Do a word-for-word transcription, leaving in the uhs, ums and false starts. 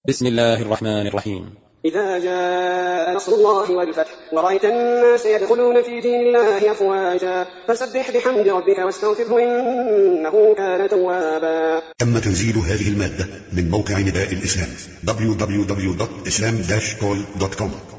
بسم الله الرحمن الرحيم. إذا جاء نصر الله والفتح ورأيت الناس يدخلون في دين الله أفواجا فسبح بحمد ربك واستغفره إنه كان توابا. تم تنزيل هذه المادة من موقع نداء الإسلام دبليو دبليو دبليو دوت إسلام داش كول دوت كوم.